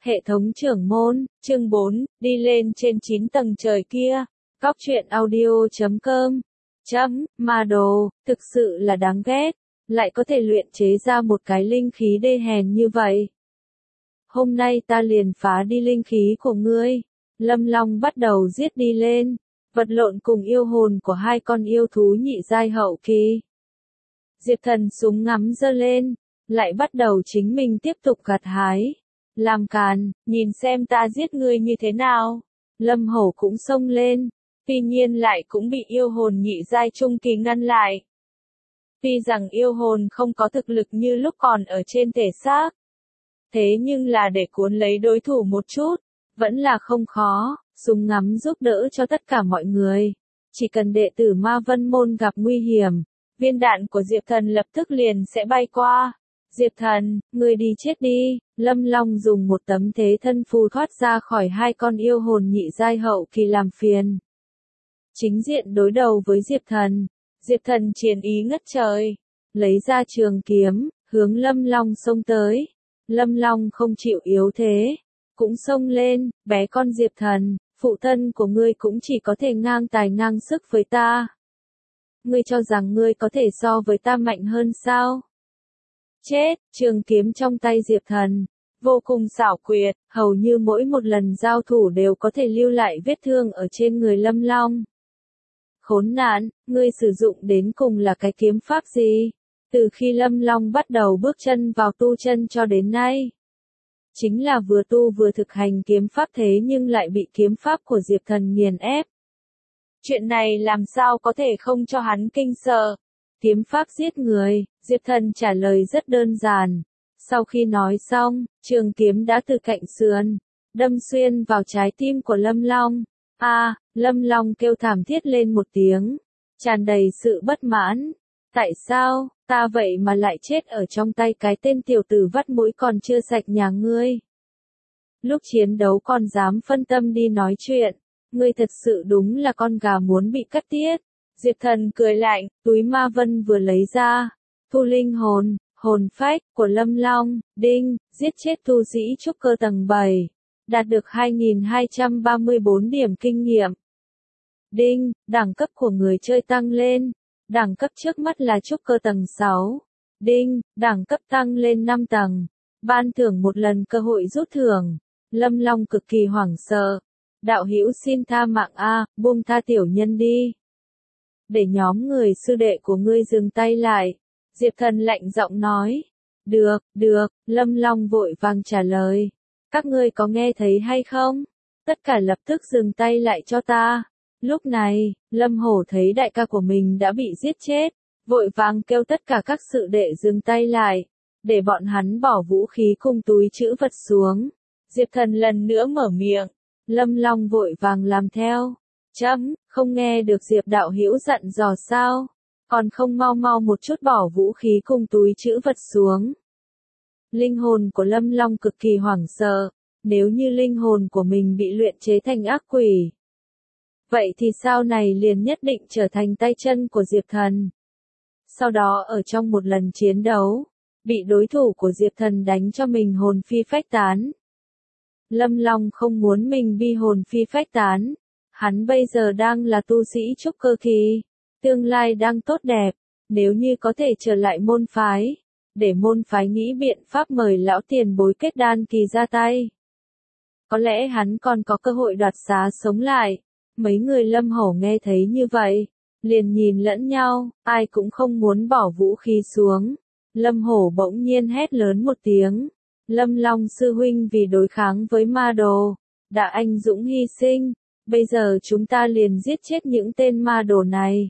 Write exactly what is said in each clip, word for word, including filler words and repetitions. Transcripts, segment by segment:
Hệ thống trưởng môn, chương bốn, đi lên trên chín tầng trời kia. Góc truyện audio chấm com. Chấm, ma đồ, thực sự là đáng ghét, lại có thể luyện chế ra một cái linh khí đê hèn như vậy. Hôm nay ta liền phá đi linh khí của ngươi. Lâm Long bắt đầu giết đi lên, vật lộn cùng yêu hồn của hai con yêu thú nhị giai hậu kỳ. Diệp Thần súng ngắm giơ lên, lại bắt đầu chính mình tiếp tục gặt hái. Làm càn, nhìn xem ta giết ngươi như thế nào. Lâm Hổ cũng xông lên, tuy nhiên lại cũng bị yêu hồn nhị giai trung kỳ ngăn lại. Tuy rằng yêu hồn không có thực lực như lúc còn ở trên thể xác, thế nhưng là để cuốn lấy đối thủ một chút, vẫn là không khó. Súng ngắm giúp đỡ cho tất cả mọi người. Chỉ cần đệ tử Ma Vân Môn gặp nguy hiểm, viên đạn của Diệp Thần lập tức liền sẽ bay qua. Diệp Thần, ngươi đi chết đi. Lâm Long dùng một tấm thế thân phù thoát ra khỏi hai con yêu hồn nhị giai hậu kỳ làm phiền. Chính diện đối đầu với Diệp Thần. Diệp Thần chiến ý ngất trời, lấy ra trường kiếm, hướng Lâm Long xông tới. Lâm Long không chịu yếu thế, cũng xông lên. Bé con Diệp Thần, phụ thân của ngươi cũng chỉ có thể ngang tài ngang sức với ta. Ngươi cho rằng ngươi có thể so với ta mạnh hơn sao? Chết. Trường kiếm trong tay Diệp Thần vô cùng xảo quyệt, hầu như mỗi một lần giao thủ đều có thể lưu lại vết thương ở trên người Lâm Long. Khốn nạn, ngươi sử dụng đến cùng là cái kiếm pháp gì? Từ khi Lâm Long bắt đầu bước chân vào tu chân cho đến nay, chính là vừa tu vừa thực hành kiếm pháp, thế nhưng lại bị kiếm pháp của Diệp Thần nghiền ép. Chuyện này làm sao có thể không cho hắn kinh sợ? Kiếm pháp giết người. Diệp Thần trả lời rất đơn giản. Sau khi nói xong, trường kiếm đã từ cạnh sườn đâm xuyên vào trái tim của Lâm Long. A, à, Lâm Long kêu thảm thiết lên một tiếng, tràn đầy sự bất mãn. Tại sao, ta vậy mà lại chết ở trong tay cái tên tiểu tử vắt mũi còn chưa sạch nhà ngươi? Lúc chiến đấu còn dám phân tâm đi nói chuyện, ngươi thật sự đúng là con gà muốn bị cắt tiết. Diệp Thần cười lạnh, túi ma vân vừa lấy ra, thu linh hồn, hồn phách của Lâm Long, đinh, giết chết tu sĩ trúc cơ tầng bảy, đạt được hai nghìn hai trăm ba mươi tư điểm kinh nghiệm. Đinh, đẳng cấp của người chơi tăng lên, đẳng cấp trước mắt là trúc cơ tầng sáu. Đinh, đẳng cấp tăng lên năm tầng, ban thưởng một lần cơ hội rút thưởng. Lâm Long cực kỳ hoảng sợ. Đạo hữu xin tha mạng a, buông tha tiểu nhân đi. Để nhóm người sư đệ của ngươi dừng tay lại. Diệp Thần lạnh giọng nói. Được, được. Lâm Long vội vàng trả lời. Các ngươi có nghe thấy hay không? Tất cả lập tức dừng tay lại cho ta. Lúc này, Lâm Hổ thấy đại ca của mình đã bị giết chết, vội vàng kêu tất cả các sự đệ dừng tay lại, để bọn hắn bỏ vũ khí cùng túi trữ vật xuống. Diệp Thần lần nữa mở miệng. Lâm Long vội vàng làm theo. Chấm, không nghe được Diệp đạo hữu dặn dò sao? Còn không mau mau một chút bỏ vũ khí cùng túi trữ vật xuống. Linh hồn của Lâm Long cực kỳ hoảng sợ. Nếu như linh hồn của mình bị luyện chế thành ác quỷ, vậy thì sau này liền nhất định trở thành tay chân của Diệp Thần. Sau đó ở trong một lần chiến đấu, bị đối thủ của Diệp Thần đánh cho mình hồn phi phách tán. Lâm Long không muốn mình bị hồn phi phách tán. Hắn bây giờ đang là tu sĩ trúc cơ kỳ, tương lai đang tốt đẹp. Nếu như có thể trở lại môn phái, để môn phái nghĩ biện pháp mời lão tiền bối kết đan kỳ ra tay, có lẽ hắn còn có cơ hội đoạt xá sống lại. Mấy người Lâm Hổ nghe thấy như vậy, liền nhìn lẫn nhau, ai cũng không muốn bỏ vũ khí xuống. Lâm Hổ bỗng nhiên hét lớn một tiếng. Lâm Long sư huynh vì đối kháng với ma đồ, đã anh dũng hy sinh. Bây giờ chúng ta liền giết chết những tên ma đồ này.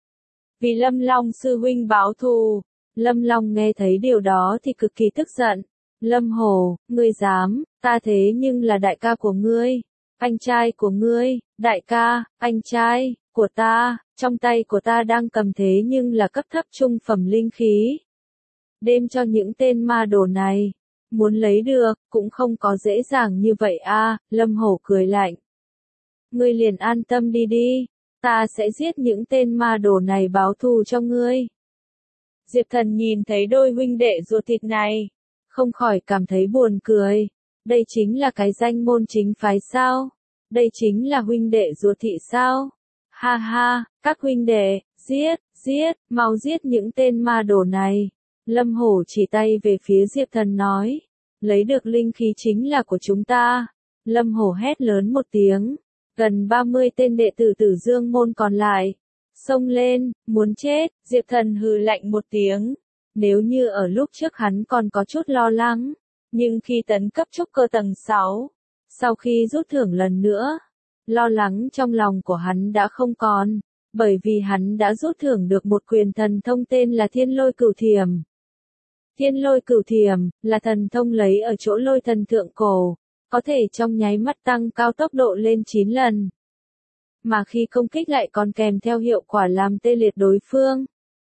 Vì Lâm Long sư huynh báo thù. Lâm Long nghe thấy điều đó thì cực kỳ tức giận. Lâm Hổ, ngươi dám, ta thế nhưng là đại ca của ngươi, anh trai của ngươi. Đại ca, anh trai của ta, trong tay của ta đang cầm thế nhưng là cấp thấp trung phẩm linh khí. Đêm cho những tên ma đồ này, muốn lấy được, cũng không có dễ dàng như vậy a. Lâm Hổ cười lạnh. Ngươi liền an tâm đi đi, ta sẽ giết những tên ma đồ này báo thù cho ngươi. Diệp Thần nhìn thấy đôi huynh đệ ruột thịt này, không khỏi cảm thấy buồn cười. Đây chính là cái danh môn chính phái sao? Đây chính là huynh đệ ruột thị sao? Ha ha, các huynh đệ, giết, giết, mau giết những tên ma đồ này. Lâm Hổ chỉ tay về phía Diệp Thần nói, lấy được linh khí chính là của chúng ta. Lâm Hổ hét lớn một tiếng, gần ba mươi tên đệ tử Tử Dương môn còn lại xông lên, muốn chết. Diệp Thần hừ lạnh một tiếng, nếu như ở lúc trước hắn còn có chút lo lắng, nhưng khi tấn cấp trúc cơ tầng sáu, sau khi rút thưởng lần nữa, lo lắng trong lòng của hắn đã không còn, bởi vì hắn đã rút thưởng được một quyền thần thông tên là Thiên Lôi Cửu Thiểm. Thiên Lôi Cửu Thiểm là thần thông lấy ở chỗ lôi thần thượng cổ, có thể trong nháy mắt tăng cao tốc độ lên chín lần. Mà khi công kích lại còn kèm theo hiệu quả làm tê liệt đối phương.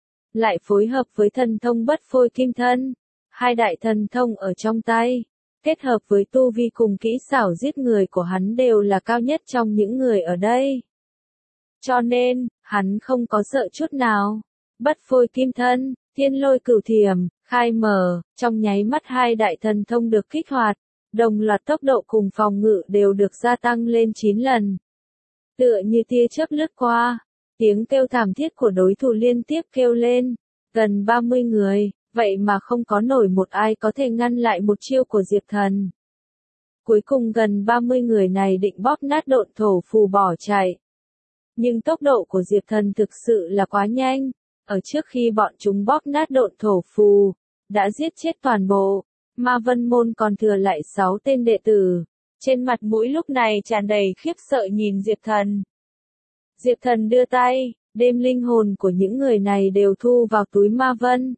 Lại phối hợp với thần thông bất phôi kim thân, hai đại thần thông ở trong tay, kết hợp với tu vi cùng kỹ xảo giết người của hắn đều là cao nhất trong những người ở đây. Cho nên, hắn không có sợ chút nào. Bất phôi kim thân, Thiên Lôi Cửu Thiểm, khai mở, trong nháy mắt hai đại thần thông được kích hoạt, đồng loạt tốc độ cùng phòng ngự đều được gia tăng lên chín lần. Tựa như tia chớp lướt qua, tiếng kêu thảm thiết của đối thủ liên tiếp kêu lên, gần ba mươi người, vậy mà không có nổi một ai có thể ngăn lại một chiêu của Diệp Thần. Cuối cùng gần ba mươi người này định bóp nát độn thổ phù bỏ chạy. Nhưng tốc độ của Diệp Thần thực sự là quá nhanh, ở trước khi bọn chúng bóp nát độn thổ phù, đã giết chết toàn bộ, Ma Vân Môn còn thừa lại sáu tên đệ tử. Trên mặt mũi lúc này tràn đầy khiếp sợ nhìn Diệp Thần. Diệp Thần đưa tay, đem linh hồn của những người này đều thu vào túi Ma Vân.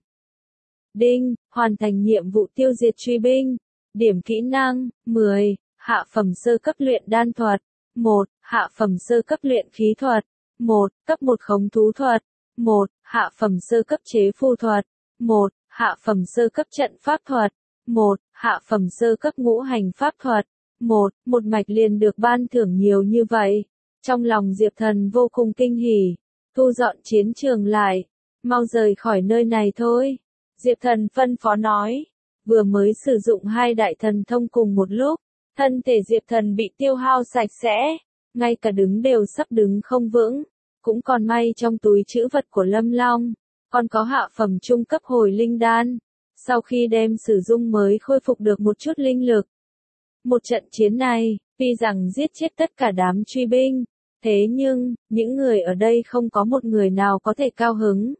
Đinh, hoàn thành nhiệm vụ tiêu diệt truy binh. Điểm kỹ năng, mười, hạ phẩm sơ cấp luyện đan thuật. một, hạ phẩm sơ cấp luyện khí thuật. một, cấp một khống thú thuật. một, hạ phẩm sơ cấp chế phù thuật. một, hạ phẩm sơ cấp trận pháp thuật. một, hạ phẩm sơ cấp ngũ hành pháp thuật. Một, một mạch liền được ban thưởng nhiều như vậy. Trong lòng Diệp Thần vô cùng kinh hỉ, thu dọn chiến trường lại, mau rời khỏi nơi này thôi. Diệp Thần phân phó nói, vừa mới sử dụng hai đại thần thông cùng một lúc, thân thể Diệp Thần bị tiêu hao sạch sẽ, ngay cả đứng đều sắp đứng không vững, cũng còn may trong túi trữ vật của Lâm Long, còn có hạ phẩm trung cấp hồi linh đan, sau khi đem sử dụng mới khôi phục được một chút linh lực. Một trận chiến này, tuy rằng giết chết tất cả đám truy binh, thế nhưng, những người ở đây không có một người nào có thể cao hứng.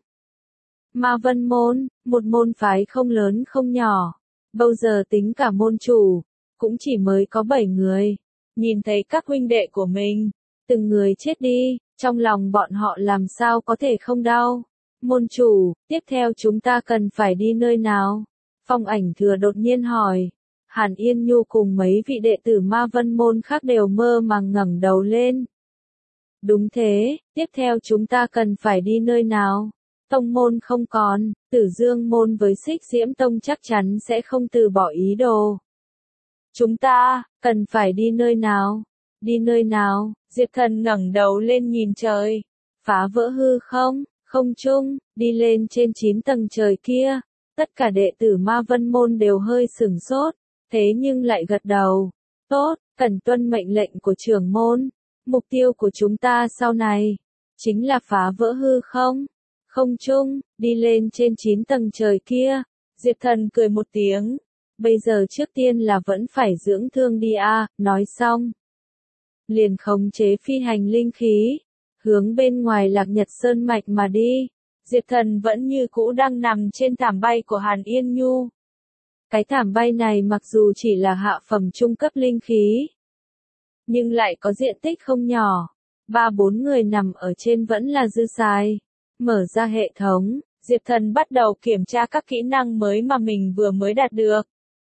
Ma Vân Môn, một môn phái không lớn không nhỏ, bao giờ tính cả môn chủ, cũng chỉ mới có bảy người. Nhìn thấy các huynh đệ của mình, từng người chết đi, trong lòng bọn họ làm sao có thể không đau. Môn chủ, tiếp theo chúng ta cần phải đi nơi nào? Phong Ảnh Thừa đột nhiên hỏi. Hàn Yên Nhu cùng mấy vị đệ tử Ma Vân Môn khác đều mơ màng ngẩng đầu lên. Đúng thế, tiếp theo chúng ta cần phải đi nơi nào? Tông môn không còn, Tử Dương môn với Xích Diễm Tông chắc chắn sẽ không từ bỏ ý đồ. Chúng ta, cần phải đi nơi nào? Đi nơi nào? Diệp Thần ngẩng đầu lên nhìn trời. Phá vỡ hư không, không trung, đi lên trên chín tầng trời kia. Tất cả đệ tử Ma Vân Môn đều hơi sửng sốt, thế nhưng lại gật đầu. Tốt, cần tuân mệnh lệnh của trưởng môn. Mục tiêu của chúng ta sau này, chính là phá vỡ hư không, không trung, đi lên trên chín tầng trời kia. Diệp Thần cười một tiếng. Bây giờ trước tiên là vẫn phải dưỡng thương đi a. Nói xong, liền khống chế phi hành linh khí, hướng bên ngoài Lạc Nhật Sơn Mạch mà đi. Diệp Thần vẫn như cũ đang nằm trên thảm bay của Hàn Yên Nhu. Cái thảm bay này mặc dù chỉ là hạ phẩm trung cấp linh khí, nhưng lại có diện tích không nhỏ. Ba bốn người nằm ở trên vẫn là dư xài. Mở ra hệ thống, Diệp Thần bắt đầu kiểm tra các kỹ năng mới mà mình vừa mới đạt được.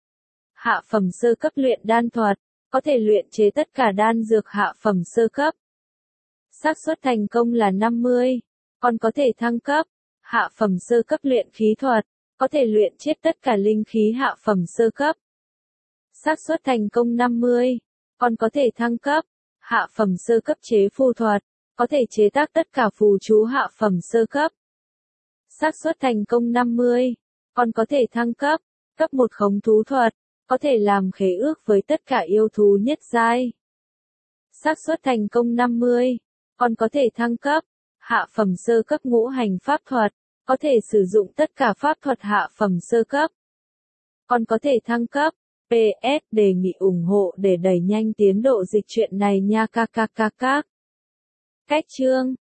Hạ phẩm sơ cấp luyện đan thuật, có thể luyện chế tất cả đan dược hạ phẩm sơ cấp. Xác suất thành công là năm mươi, còn có thể thăng cấp. Hạ phẩm sơ cấp luyện khí thuật, có thể luyện chết tất cả linh khí hạ phẩm sơ cấp. Xác suất thành công năm mươi, còn có thể thăng cấp. Hạ phẩm sơ cấp chế phù thuật, có thể chế tác tất cả phù chú hạ phẩm sơ cấp. Xác suất thành công năm mươi, còn có thể thăng cấp. Cấp một khống thú thuật, Có thể làm khế ước với tất cả yêu thú nhất giai. Xác suất thành công năm mươi. Còn có thể thăng cấp. Hạ phẩm sơ cấp ngũ hành pháp thuật. Có thể sử dụng tất cả pháp thuật hạ phẩm sơ cấp. Còn có thể thăng cấp. pê ét đề nghị ủng hộ để đẩy nhanh tiến độ dịch truyện này nha ca ca ca các. Cách chương